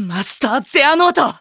マスター・ゼアノート。